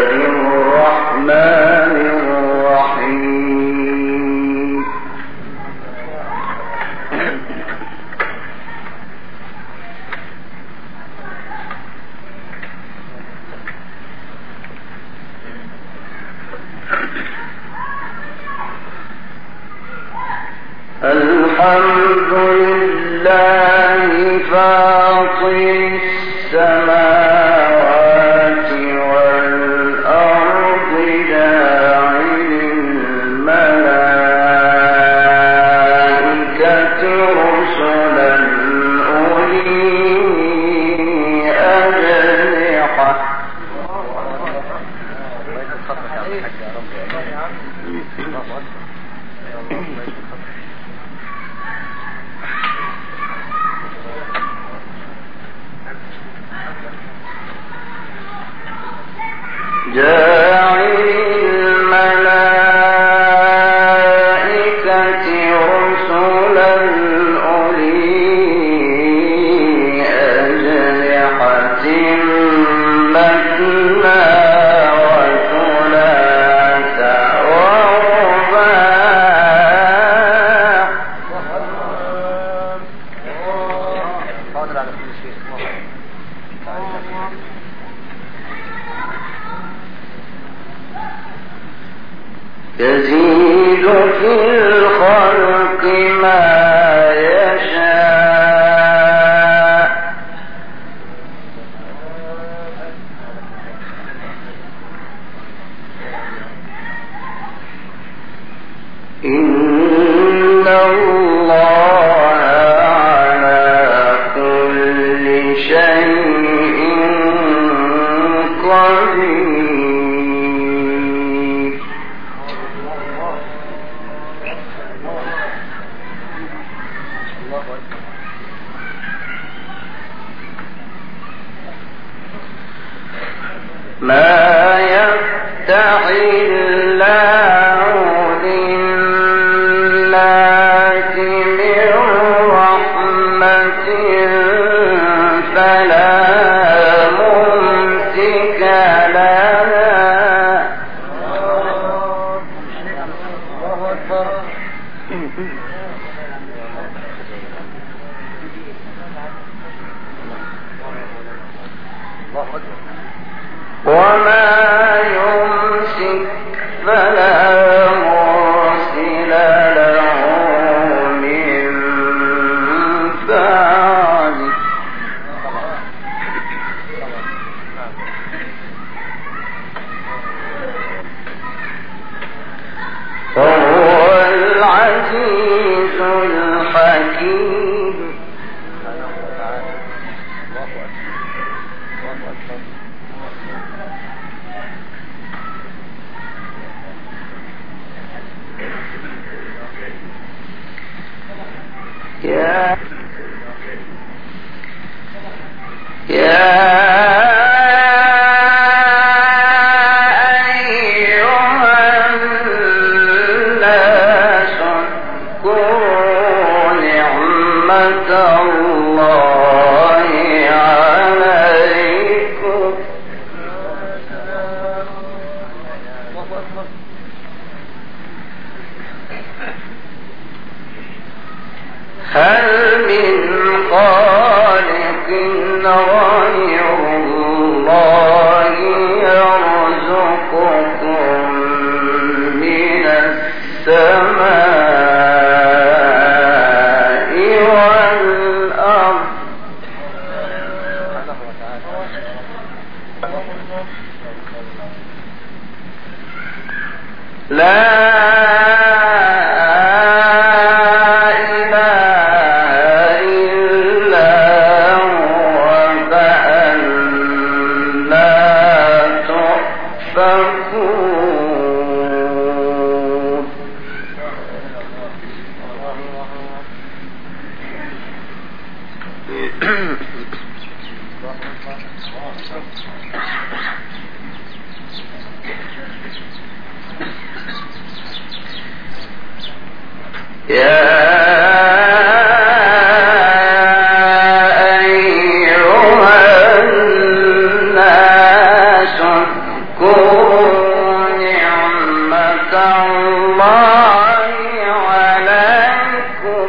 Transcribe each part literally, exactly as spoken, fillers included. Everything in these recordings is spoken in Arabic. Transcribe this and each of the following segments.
الحمد لله فاطر السماوات والأرض جاعل الملائكة رسلا أولي أجنحة جاعل الملائكة رسلا أولي أجنحة مثنى وثلاث ورباع يزيد في الخلق ما يشاء إن الله على كل شيء قدير. ما يفتح الله للناس من رحمة فلا ممسك لها وما يمسك فلا مرسل له من بعده. وهو العزيز الحكيم. يا يا أيها الناس اذكروا نعمة الله عليكم هل من خالق غير الله يرزقكم من السماء والأرض لا يا أيها الناس واذكروا نعمة الله عليكم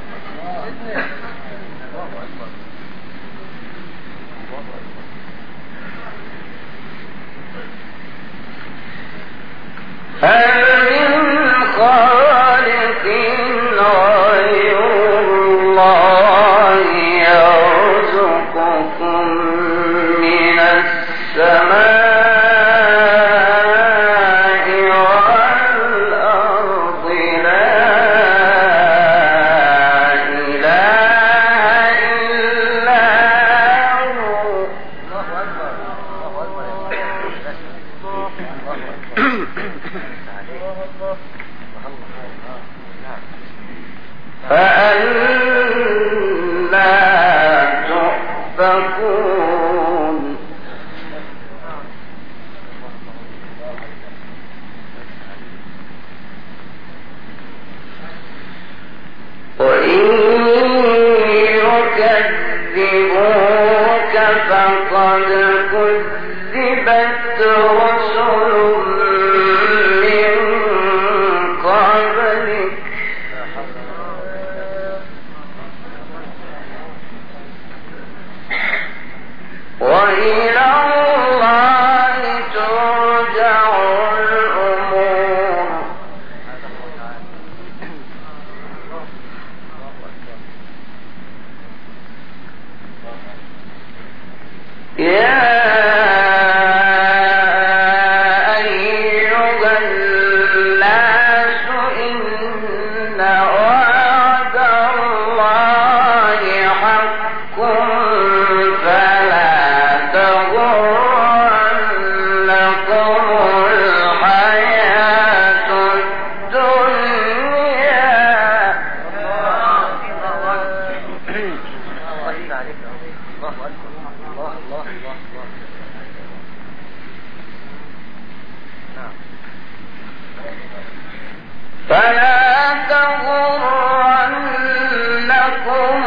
هل من خالق غير الله يرزقكم من السماء والأرض لا إله إلا هو فأنا تؤفكون وإن يكذبوك فقد كذبت رسل من قبلك وإلى الله ترجع الأمور يا أيها الناس إن وعد الله حق فلا تغرنكم الحياة الدنيا فلا تغرنكم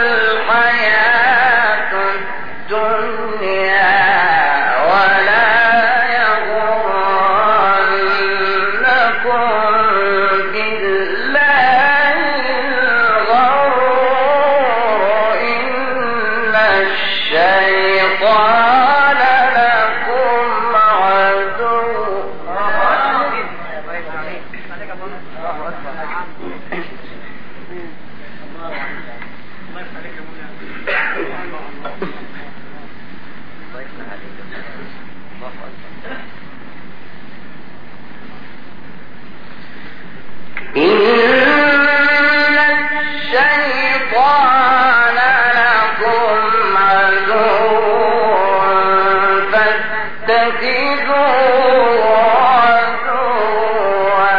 الحياة الدنيا ولا يغرنكم بالله الغرور إن الشيطان لكم عدو إن الشيطان لكم عدو فاتخذوه عدوا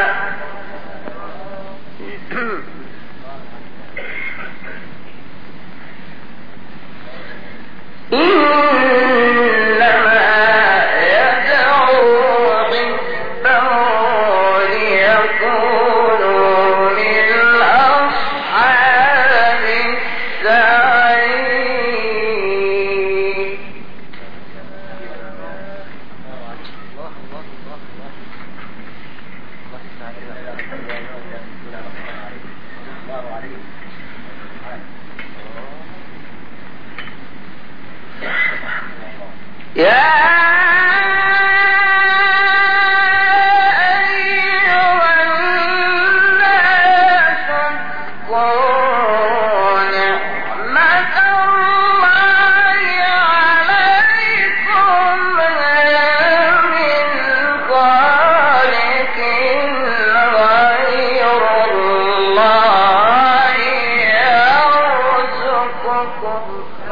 إنما يدعو حزبه ليكونوا من أصحاب السعير يا أيها الناس اذكروا نعمة الله عليكم من خالق غير الله يرزقكم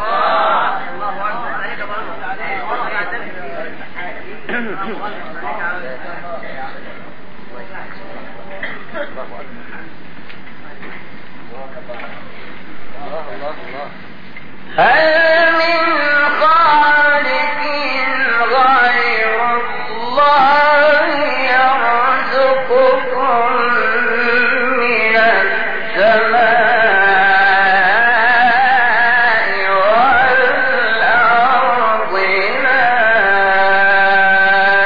هل من خالق غير الله يرزقكم من السماء والأرض لا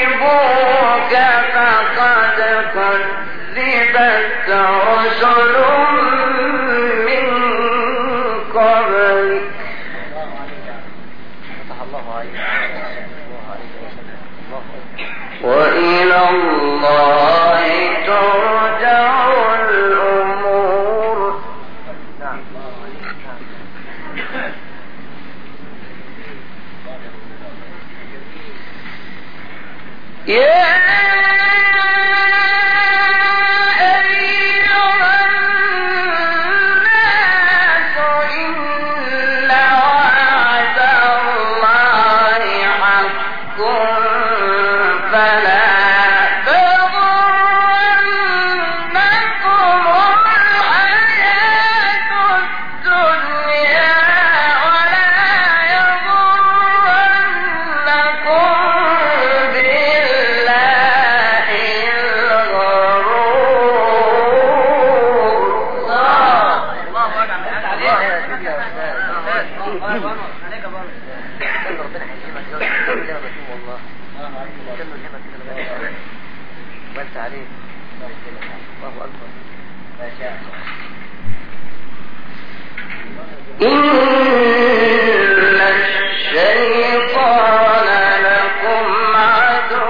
يكذبوك فقد كذبت رسل من قبلك وإلى الله ترجع الأمور. يا إن الشيطان لكم عدو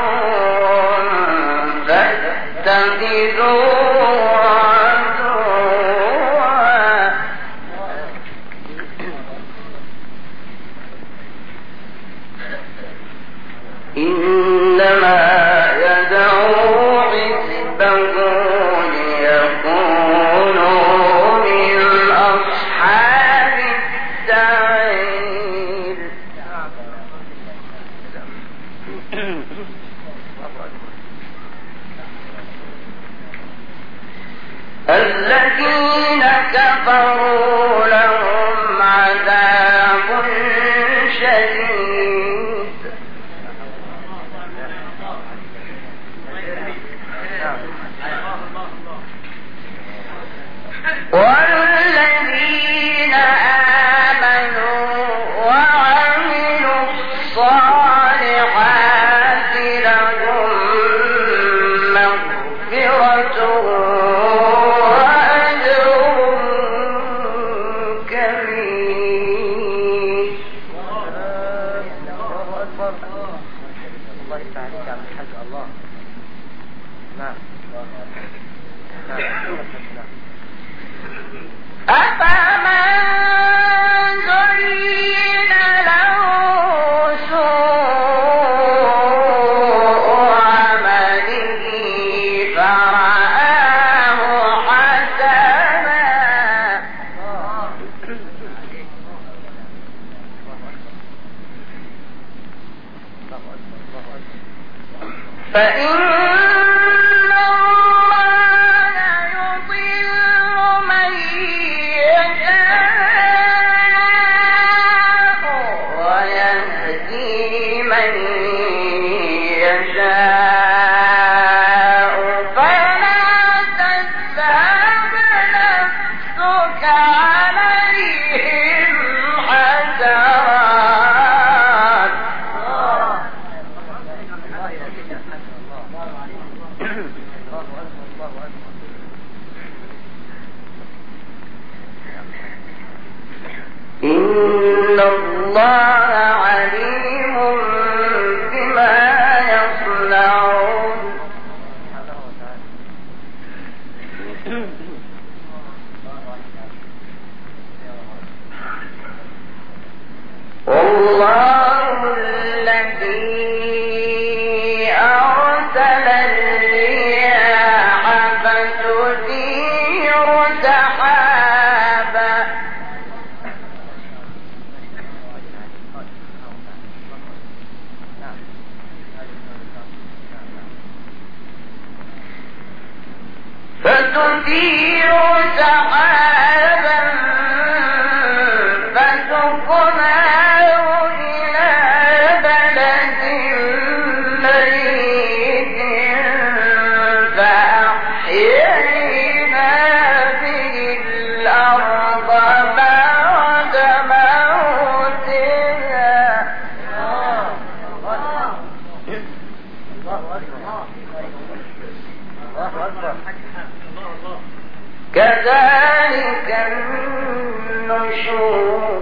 فاتخذوه عدوا إنما يدعو حزبه ليكونوا من أصحاب السعير. الذين كفروا لهم عذاب شديد والذين آمنوا وعملوا الصالحات لهم مغفرة وأجر كبير. الله يفتح عليك يا عبد الحاج. الله نعم أفمن زين له سوء عمله فرآه حسنا فإن إن الله عليم بما يصنعون. والله الذي أرسل الرياح فتثير سحابا فتثير سحابا فسقناه إلى بلد ميت فأحيينا به الأرض بعد موتها كذلك النشور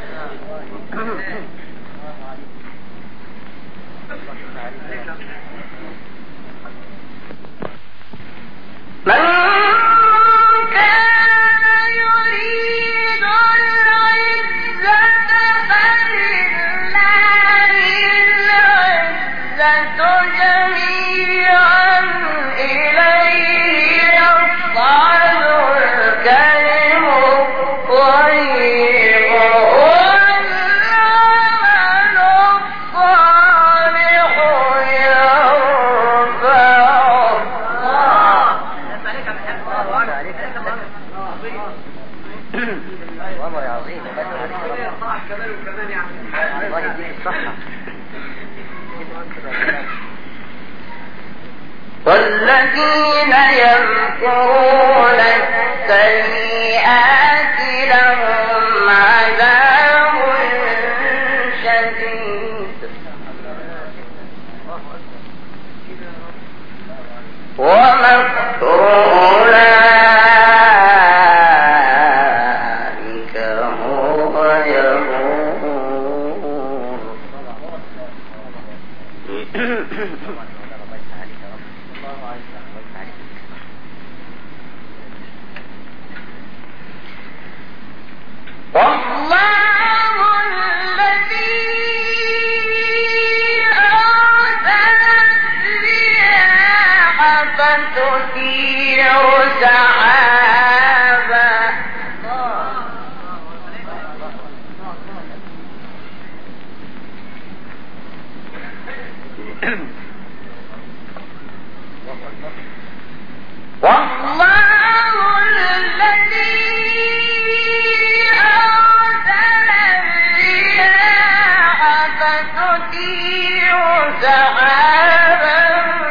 من كان يريد العزة فلله العزة جميعا إليه يصعد الكلم الطيب والعمل الصالح والله يا عظيم الله يديك الصحة. والذين يمكرون السيئات لهم عذاب شديد ومكر أولئك هو يبور. والله الذي أرسل الرياح فتثير سحابا والله الذي أرسل الرياح فتثير سحابا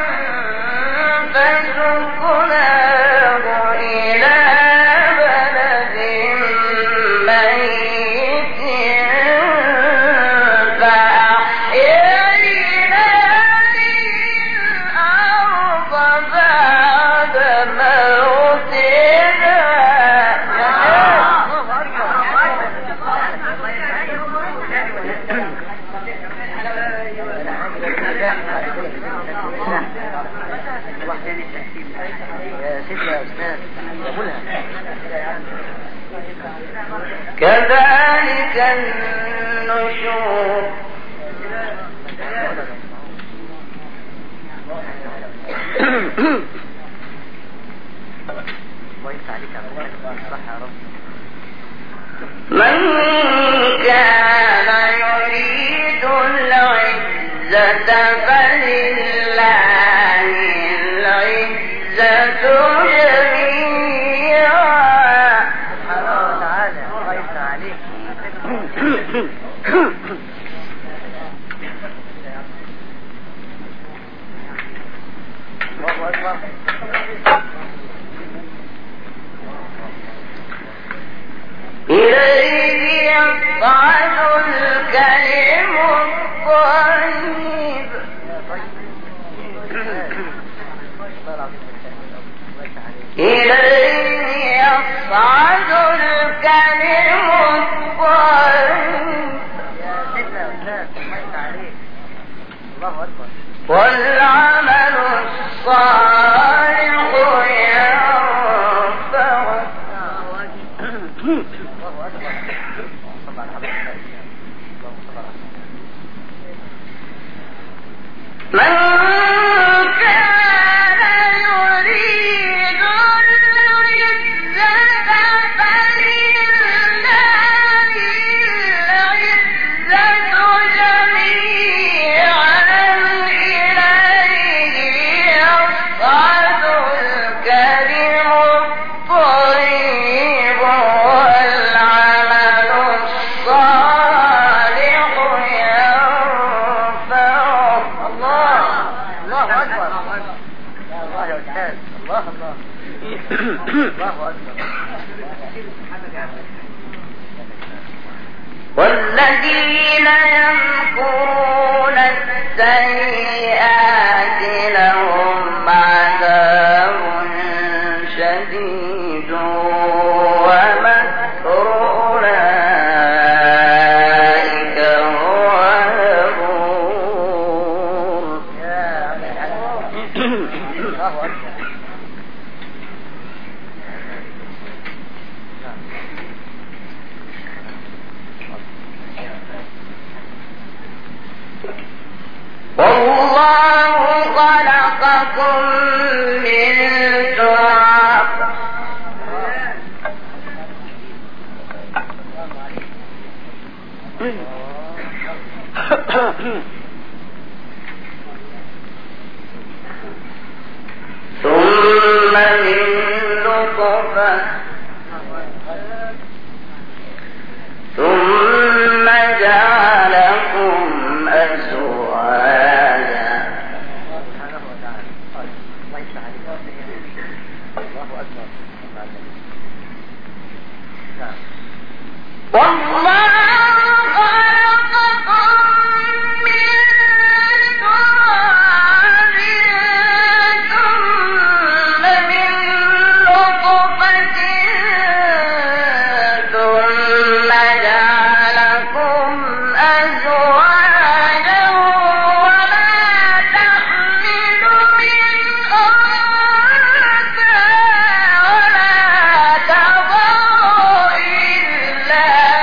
فسقناه إلى بلد ميت فأحيينا به الأرض بعد موتها. كذلك النشور من كان يريد العزة فلله العزة جميعا. إليه يصعد الكلم الطيب إليه يصعد الكلم الطيب والعمل الصالح يرفعه. من كان يريد العزة فلله العزة جميعا إليه يصعد الكلم الطيب والعمل الصالح يرفعه. الله الله أكبر. الله يا أستاذ. الله الله الله أكبر. والذين يمكرون السيئات لهم عذاب شديد ومكر أولئك هو يبور. والله خلقكم من تراب ثم من نطفة ثم جعلكم أزواجا والله خلقكم من تراب ثم من نطفة ثم جعلكم أزواجا وما تحمل من أنثى ولا تضع إلا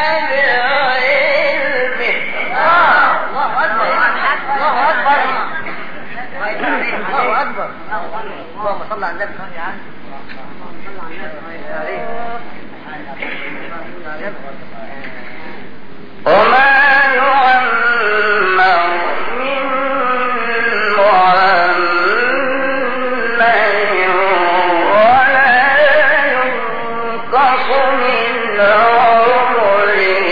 بعلمه. الله أكبر الله أكبر الله أكبر. اللهم صل على النبي. وما يعمر من معمر ولا ينقص من عمره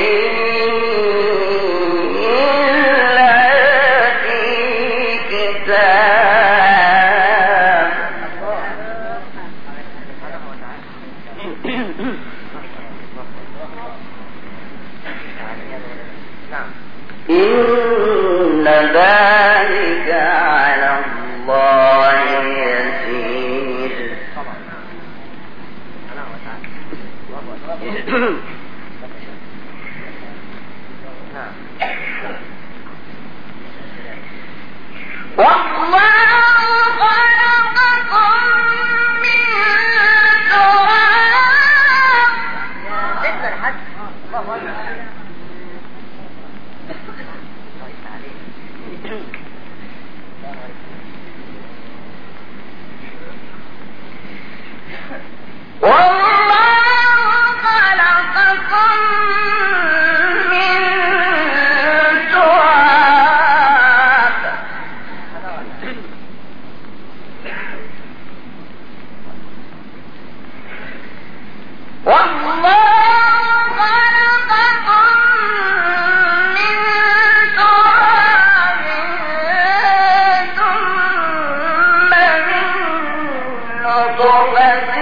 إلا في كتاب. إن ذلك على الله يسير. والله خلقكم من تراب والله خلقكم من تراب والله خلقكم من تراب ثم من نطفة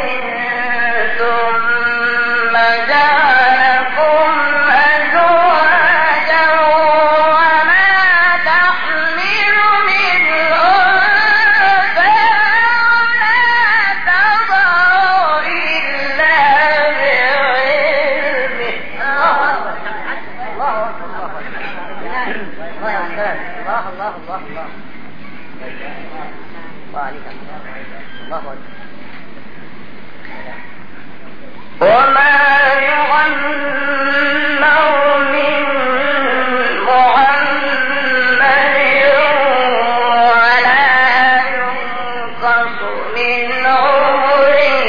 ثم جعلكم أزواجا وما تحمل من أنثى ولا تضع إلا بعلمه. الله أكبر الله أكبر الله الله الله الله وعليك الله أكبر. وما يعمر من معمر ولا ينقص من عمره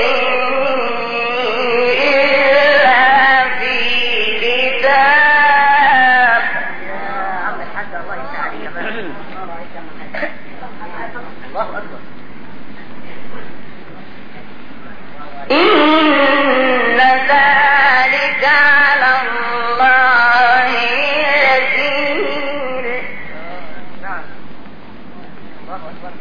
إلا في كتاب. يا عم الحاج الله يسعدك الله أكبر. إن ذلك على الله يسير. نعم الله أكبر.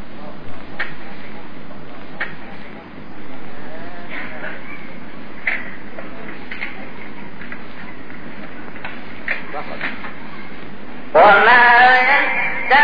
وما يستوي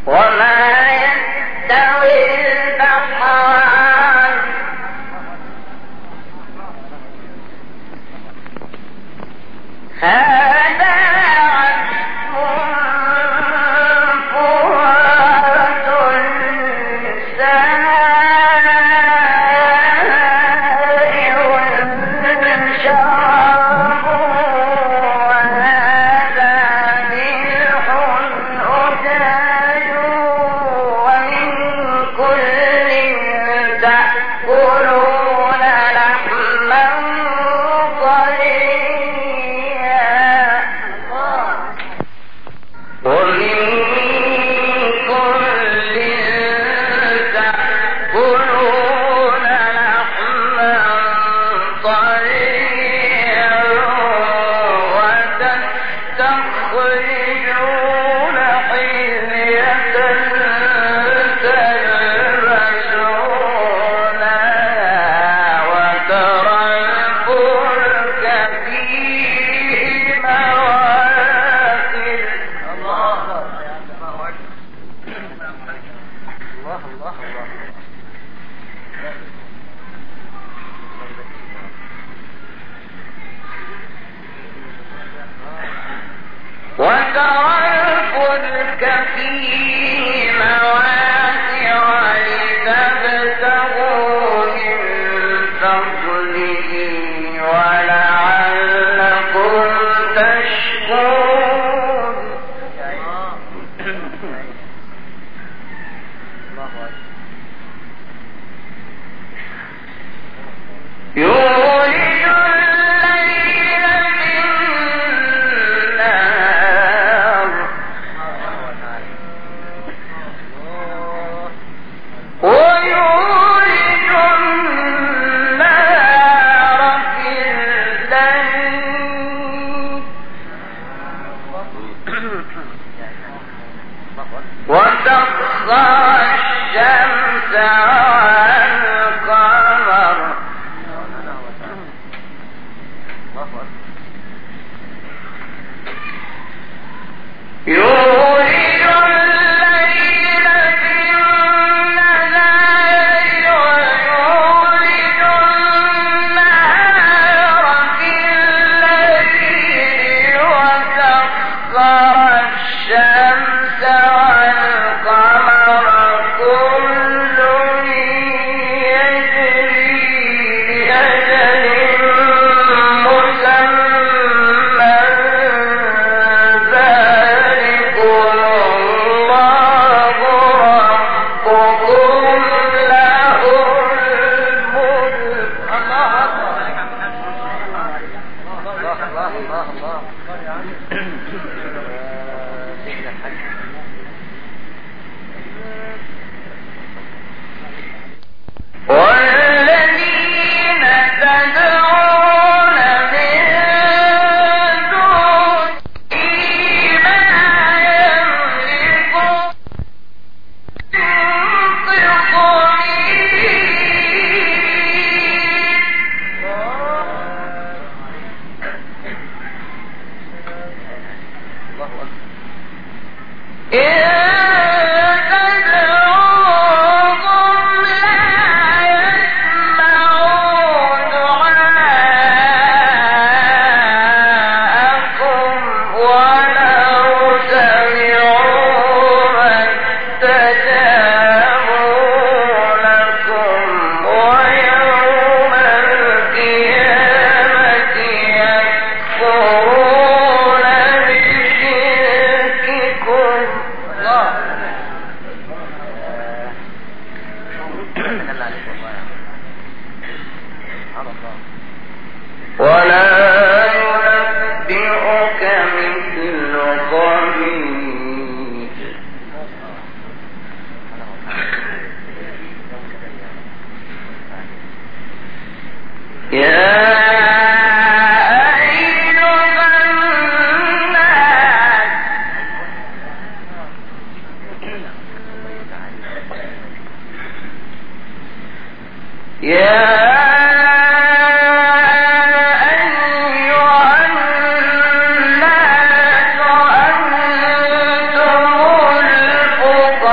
أنتم الفقراء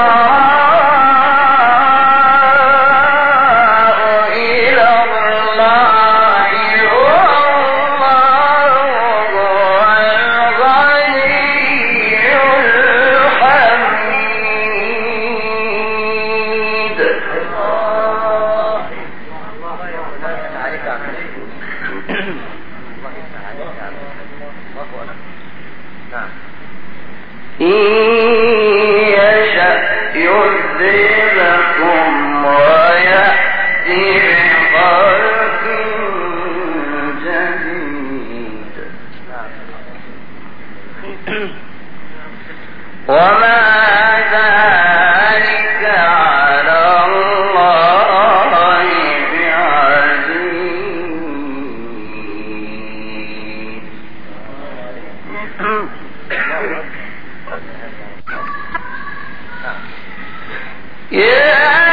يعذبكم ويأتي بخلق جديد وما ذلك على الله بعزيز. يا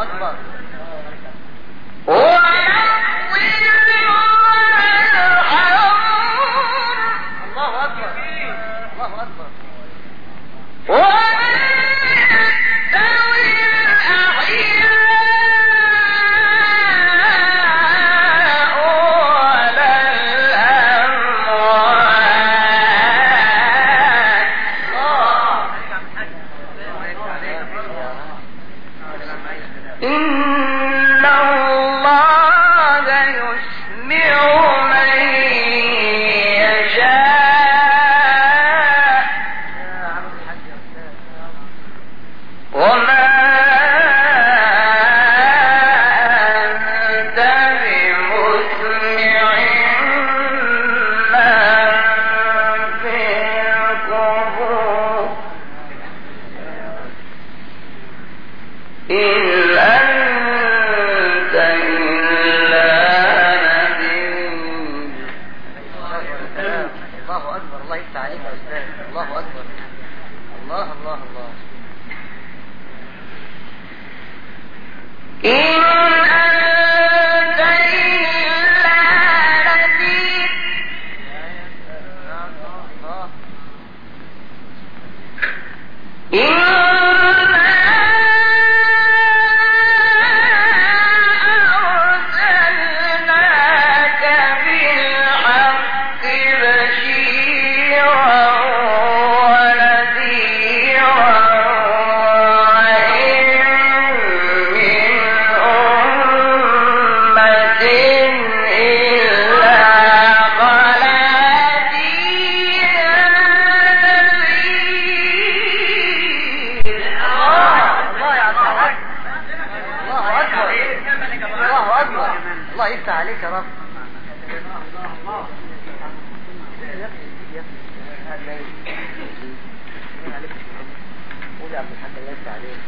الله أكبر الله يفتح عليك يا رب. قول يا عبد الحاج الله يفتح عليك.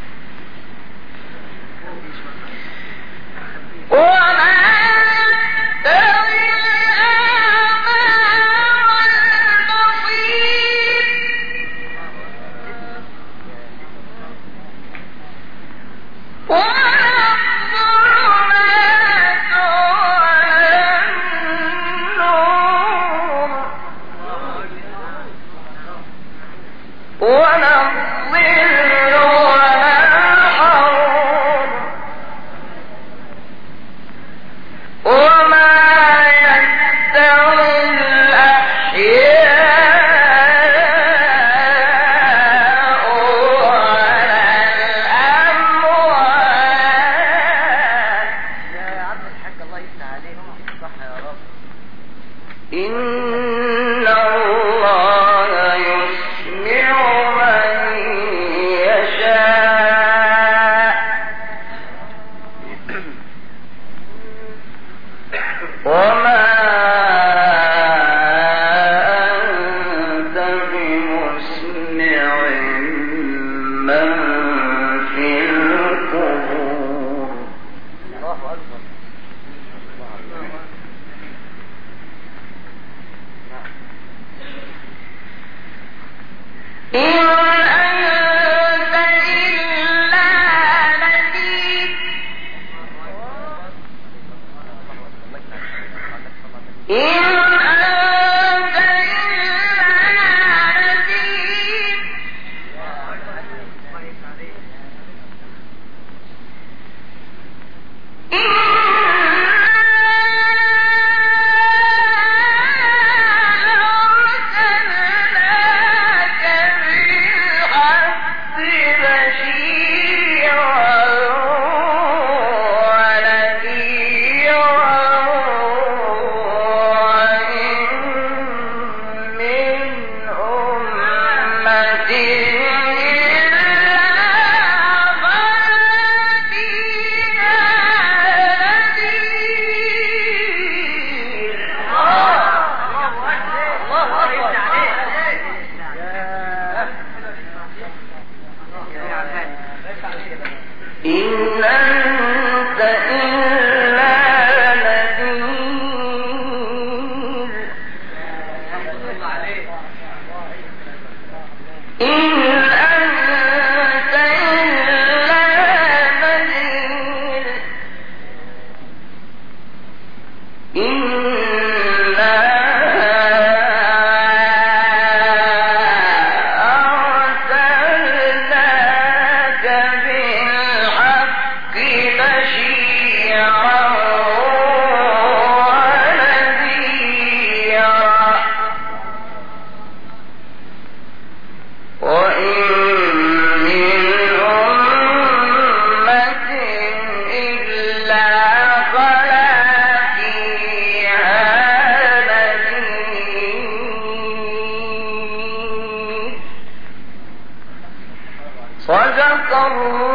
صدق الله